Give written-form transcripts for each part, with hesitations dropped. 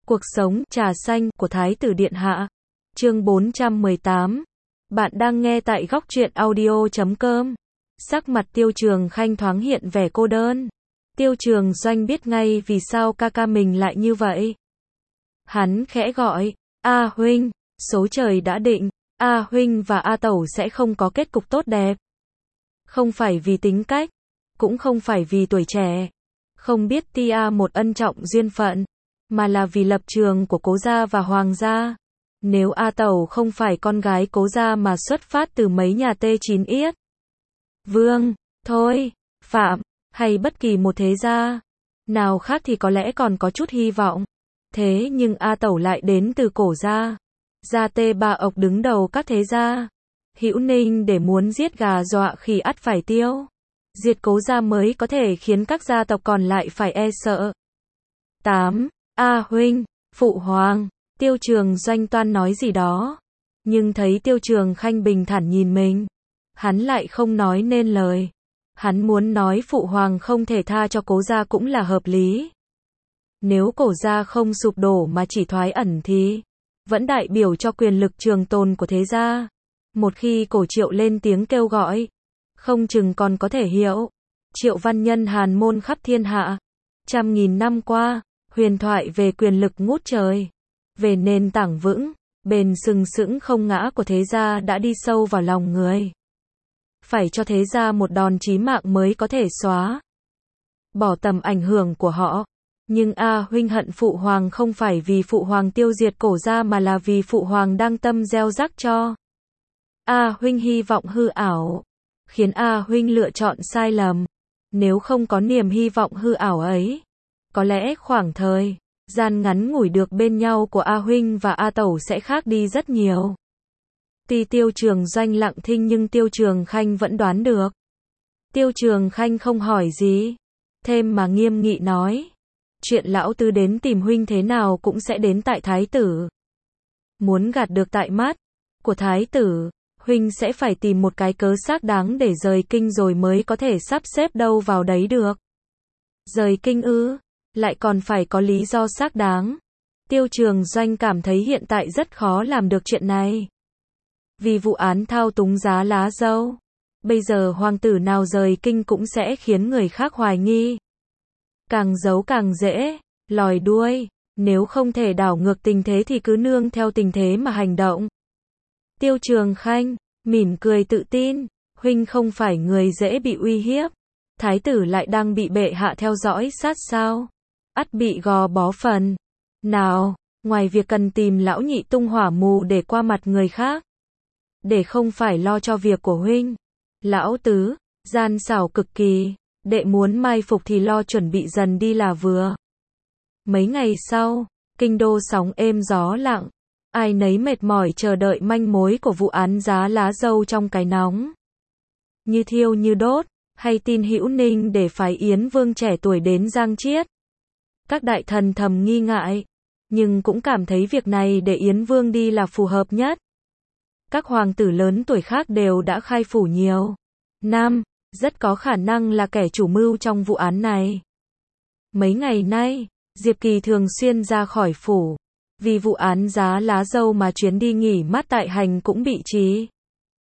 Cuộc sống trà xanh của Thái tử Điện Hạ. Chương 418. Bạn đang nghe tại góc truyện audio.com. Sắc mặt Tiêu Trường Khanh thoáng hiện vẻ cô đơn. Tiêu Trường Doanh biết ngay vì sao ca ca mình lại như vậy. Hắn khẽ gọi, A huynh, số trời đã định, A huynh và A tẩu sẽ không có kết cục tốt đẹp. Không phải vì tính cách, cũng không phải vì tuổi trẻ, không biết tia một ân trọng duyên phận, mà là vì lập trường của Cố gia và Hoàng gia. Nếu A tẩu không phải con gái Cố gia mà xuất phát từ mấy nhà T9 Yết, Vương, Thôi, Phạm, hay bất kỳ một thế gia nào khác thì có lẽ còn có chút hy vọng. Thế nhưng A tẩu lại đến từ Cổ gia, gia T3 ộc đứng đầu các thế gia. Hữu Ninh để muốn giết gà dọa khỉ ắt phải tiêu. Diệt Cố gia mới có thể khiến các gia tộc còn lại phải e sợ. 8. A huynh, phụ hoàng. Tiêu Trường Doanh toan nói gì đó, nhưng thấy Tiêu Trường Khanh bình thản nhìn mình, hắn lại không nói nên lời. Hắn muốn nói phụ hoàng không thể tha cho Cố gia cũng là hợp lý. Nếu Cổ gia không sụp đổ mà chỉ thoái ẩn thì vẫn đại biểu cho quyền lực trường tồn của thế gia. Một khi Cổ Triệu lên tiếng kêu gọi, không chừng còn có thể hiệu Triệu văn nhân hàn môn khắp thiên hạ. Trăm nghìn năm qua, huyền thoại về quyền lực ngút trời, về nền tảng vững, bền sừng sững không ngã của thế gia đã đi sâu vào lòng người. Phải cho thế gia một đòn chí mạng mới có thể xóa bỏ tầm ảnh hưởng của họ. Nhưng A huynh hận phụ hoàng không phải vì phụ hoàng tiêu diệt Cổ gia mà là vì phụ hoàng đang tâm gieo rắc cho A huynh hy vọng hư ảo, khiến A huynh lựa chọn sai lầm. Nếu không có niềm hy vọng hư ảo ấy, có lẽ khoảng thời gian ngắn ngủi được bên nhau của A huynh và A tẩu sẽ khác đi rất nhiều. Tuy Tiêu Trường Doanh lặng thinh nhưng Tiêu Trường Khanh vẫn đoán được. Tiêu Trường Khanh không hỏi gì thêm mà nghiêm nghị nói, chuyện lão tứ đến tìm huynh thế nào cũng sẽ đến tại thái tử. Muốn gạt được tại mắt của thái tử, huynh sẽ phải tìm một cái cớ xác đáng để rời kinh rồi mới có thể sắp xếp đâu vào đấy được. Rời kinh ư? Lại còn phải có lý do xác đáng. Tiêu Trường Doanh cảm thấy hiện tại rất khó làm được chuyện này. Vì vụ án thao túng giá lá dâu, bây giờ hoàng tử nào rời kinh cũng sẽ khiến người khác hoài nghi. Càng giấu càng dễ lòi đuôi, nếu không thể đảo ngược tình thế thì cứ nương theo tình thế mà hành động. Tiêu Trường Khanh mỉm cười tự tin, huynh không phải người dễ bị uy hiếp. Thái tử lại đang bị bệ hạ theo dõi sát sao, ắt bị gò bó phần nào, ngoài việc cần tìm lão nhị tung hỏa mù để qua mặt người khác, để không phải lo cho việc của huynh. Lão tứ gian xảo cực kỳ, đệ muốn mai phục thì lo chuẩn bị dần đi là vừa. Mấy ngày sau, kinh đô sóng êm gió lặng, ai nấy mệt mỏi chờ đợi manh mối của vụ án giá lá dâu trong cái nóng như thiêu như đốt, hay tin Hữu Ninh để phái Yến Vương trẻ tuổi đến Giang Chiết. Các đại thần thầm nghi ngại, nhưng cũng cảm thấy việc này để Yến Vương đi là phù hợp nhất. Các hoàng tử lớn tuổi khác đều đã khai phủ nhiều năm, rất có khả năng là kẻ chủ mưu trong vụ án này. Mấy ngày nay, Diệp Kỳ thường xuyên ra khỏi phủ. Vì vụ án giá lá dâu mà chuyến đi nghỉ mát tại Hành cũng bị trì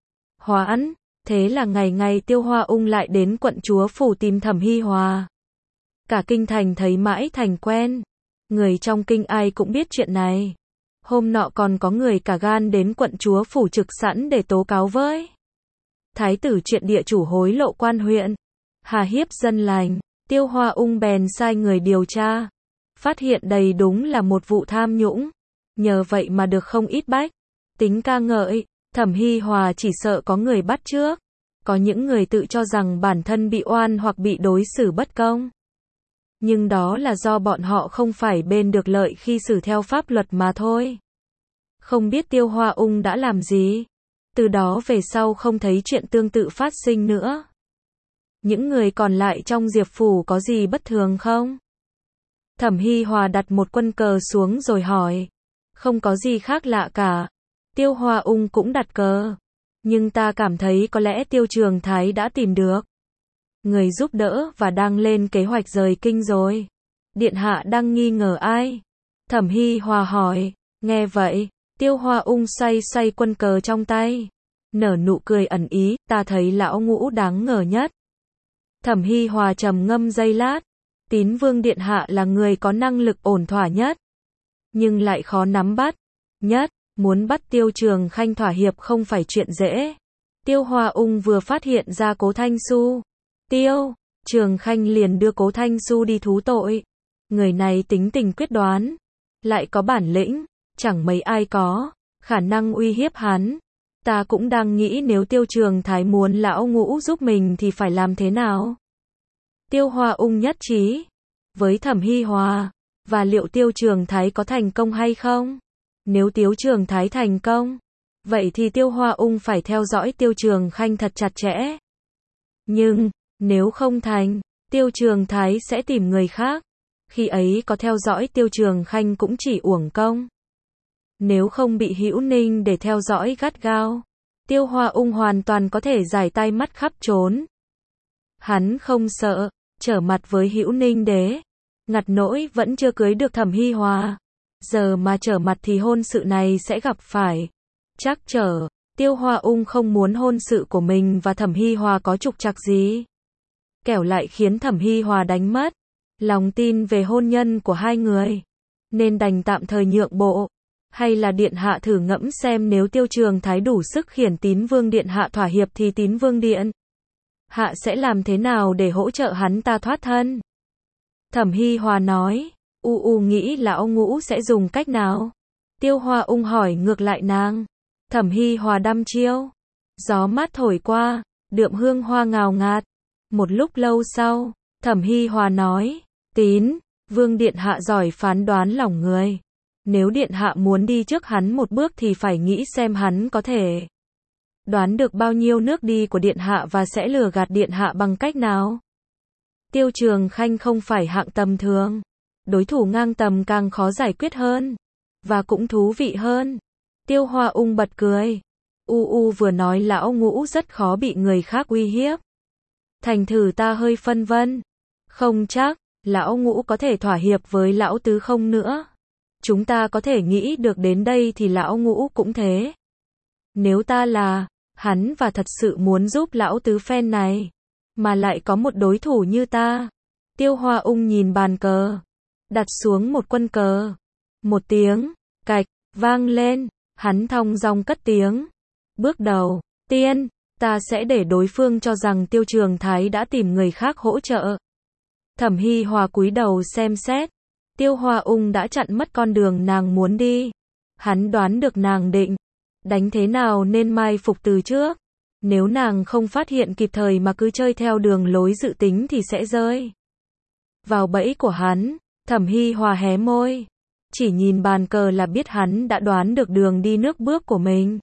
hoãn. Thế là ngày ngày Tiêu Hoa Ung lại đến quận chúa phủ tìm Thẩm Hi Hòa. Cả kinh thành thấy mãi thành quen. Người trong kinh ai cũng biết chuyện này. Hôm nọ còn có người cả gan đến quận chúa phủ trực sẵn để tố cáo với thái tử chuyện địa chủ hối lộ quan huyện, hà hiếp dân lành. Tiêu Hoa Ung bèn sai người điều tra, phát hiện đây đúng là một vụ tham nhũng. Nhờ vậy mà được không ít bách tính ca ngợi. Thẩm Hi Hòa chỉ sợ có người bắt chước, có những người tự cho rằng bản thân bị oan hoặc bị đối xử bất công. Nhưng đó là do bọn họ không phải bên được lợi khi xử theo pháp luật mà thôi. Không biết Tiêu Hoa Ung đã làm gì. Từ đó về sau không thấy chuyện tương tự phát sinh nữa. Những người còn lại trong Diệp phủ có gì bất thường không? Thẩm Hi Hòa đặt một quân cờ xuống rồi hỏi. Không có gì khác lạ cả. Tiêu Hoa Ung cũng đặt cờ. Nhưng ta cảm thấy có lẽ Tiêu Trường Thái đã tìm được người giúp đỡ và đang lên kế hoạch rời kinh rồi. Điện hạ đang nghi ngờ ai? Thẩm Hy Hòa hỏi. Nghe vậy, Tiêu Hoa Ung xoay xoay quân cờ trong tay. Nở nụ cười ẩn ý, ta thấy lão ngũ đáng ngờ nhất. Thẩm Hy Hòa trầm ngâm giây lát. Tín Vương Điện Hạ là người có năng lực ổn thỏa nhất. Nhưng lại khó nắm bắt. Nhất, muốn bắt Tiêu Trường Khanh thỏa hiệp không phải chuyện dễ. Tiêu Hoa Ung vừa phát hiện ra Cố Thanh Xu. Tiêu Trường Khanh liền đưa Cố Thanh Xu đi thú tội. Người này tính tình quyết đoán. Lại có bản lĩnh. Chẳng mấy ai có khả năng uy hiếp hắn. Ta cũng đang nghĩ nếu Tiêu Trường Thái muốn lão ngũ giúp mình thì phải làm thế nào. Tiêu Hoa Ung nhất trí với Thẩm Hy Hòa. Và liệu Tiêu Trường Thái có thành công hay không? Nếu Tiêu Trường Thái thành công, vậy thì Tiêu Hoa Ung phải theo dõi Tiêu Trường Khanh thật chặt chẽ. Nhưng, nếu không thành, Tiêu Trường Thái sẽ tìm người khác. Khi ấy có theo dõi Tiêu Trường Khanh cũng chỉ uổng công. Nếu không bị Hữu Ninh để theo dõi gắt gao, Tiêu Hoa Ung hoàn toàn có thể giải tay mắt khắp trốn. Hắn không sợ trở mặt với Hữu Ninh đế. Ngặt nỗi vẫn chưa cưới được Thẩm Hy Hòa. Giờ mà trở mặt thì hôn sự này sẽ gặp phải trắc trở. Tiêu Hoa Ung không muốn hôn sự của mình và Thẩm Hy Hòa có trục trặc gì. Kẻo lại khiến Thẩm Hy Hòa đánh mất lòng tin về hôn nhân của hai người. Nên đành tạm thời nhượng bộ. Hay là Điện Hạ thử ngẫm xem nếu Tiêu Trường Thái đủ sức khiển Tín Vương Điện Hạ thỏa hiệp thì Tín Vương Điện Hạ sẽ làm thế nào để hỗ trợ hắn ta thoát thân? Thẩm Hy Hòa nói. Nghĩ lão ngũ sẽ dùng cách nào? Tiêu Hoa Ung hỏi ngược lại nàng. Thẩm Hy Hòa đăm chiêu. Gió mát thổi qua, đượm hương hoa ngào ngạt. Một lúc lâu sau, Thẩm Hy Hòa nói. Tín Vương Điện Hạ giỏi phán đoán lòng người. Nếu Điện Hạ muốn đi trước hắn một bước thì phải nghĩ xem hắn có thể đoán được bao nhiêu nước đi của Điện Hạ và sẽ lừa gạt Điện Hạ bằng cách nào. Tiêu Trường Khanh không phải hạng tầm thường. Đối thủ ngang tầm càng khó giải quyết hơn. Và cũng thú vị hơn. Tiêu Hoa Ung bật cười. Vừa nói lão ngũ rất khó bị người khác uy hiếp. Thành thử ta hơi phân vân. Không chắc, lão ngũ có thể thỏa hiệp với lão tứ không nữa. Chúng ta có thể nghĩ được đến đây thì lão ngũ cũng thế. Nếu ta là hắn và thật sự muốn giúp lão tứ phen này, mà lại có một đối thủ như ta. Tiêu Hoa Ung nhìn bàn cờ, đặt xuống một quân cờ. Một tiếng cạch vang lên, hắn thong dong cất tiếng. Bước đầu tiên, ta sẽ để đối phương cho rằng Tiêu Trường Thái đã tìm người khác hỗ trợ. Thẩm Hy Hòa cúi đầu xem xét. Tiêu Hoa Ung đã chặn mất con đường nàng muốn đi. Hắn đoán được nàng định đánh thế nào nên mai phục từ trước. Nếu nàng không phát hiện kịp thời mà cứ chơi theo đường lối dự tính thì sẽ rơi vào bẫy của hắn. Thẩm Hy Hòa hé môi. Chỉ nhìn bàn cờ là biết hắn đã đoán được đường đi nước bước của mình.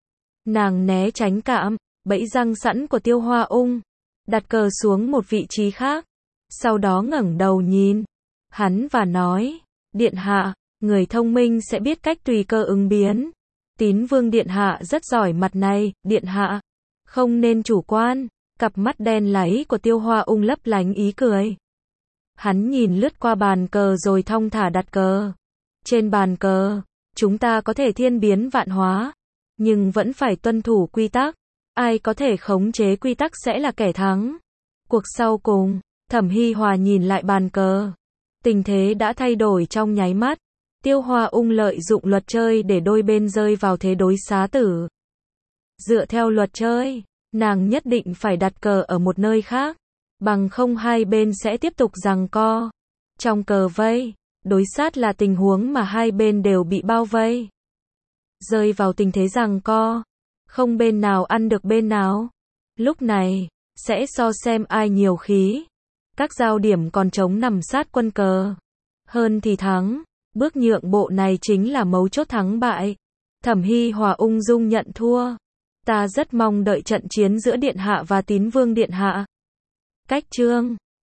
Nàng né tránh cạm bẫy răng sẵn của Tiêu Hoa Ung, đặt cờ xuống một vị trí khác. Sau đó ngẩng đầu nhìn hắn và nói. Điện Hạ, người thông minh sẽ biết cách tùy cơ ứng biến. Tín Vương Điện Hạ rất giỏi mặt này. Điện Hạ không nên chủ quan. Cặp mắt đen láy của Tiêu Hoa Ung lấp lánh ý cười. Hắn nhìn lướt qua bàn cờ rồi thong thả đặt cờ. Trên bàn cờ, chúng ta có thể thiên biến vạn hóa, nhưng vẫn phải tuân thủ quy tắc. Ai có thể khống chế quy tắc sẽ là kẻ thắng. Cuộc sau cùng, Thẩm Hy Hòa nhìn lại bàn cờ. Tình thế đã thay đổi trong nháy mắt. Tiêu Hoa Ung lợi dụng luật chơi để đôi bên rơi vào thế đối xá tử. Dựa theo luật chơi, nàng nhất định phải đặt cờ ở một nơi khác. Bằng không hai bên sẽ tiếp tục giằng co. Trong cờ vây, đối sát là tình huống mà hai bên đều bị bao vây. Rơi vào tình thế giằng co. Không bên nào ăn được bên nào. Lúc này, sẽ so xem ai nhiều khí. Các giao điểm còn trống nằm sát quân cờ. Hơn thì thắng. Bước nhượng bộ này chính là mấu chốt thắng bại. Thẩm Hy Hòa ung dung nhận thua. Ta rất mong đợi trận chiến giữa Điện Hạ và Tín Vương Điện Hạ. Cách chương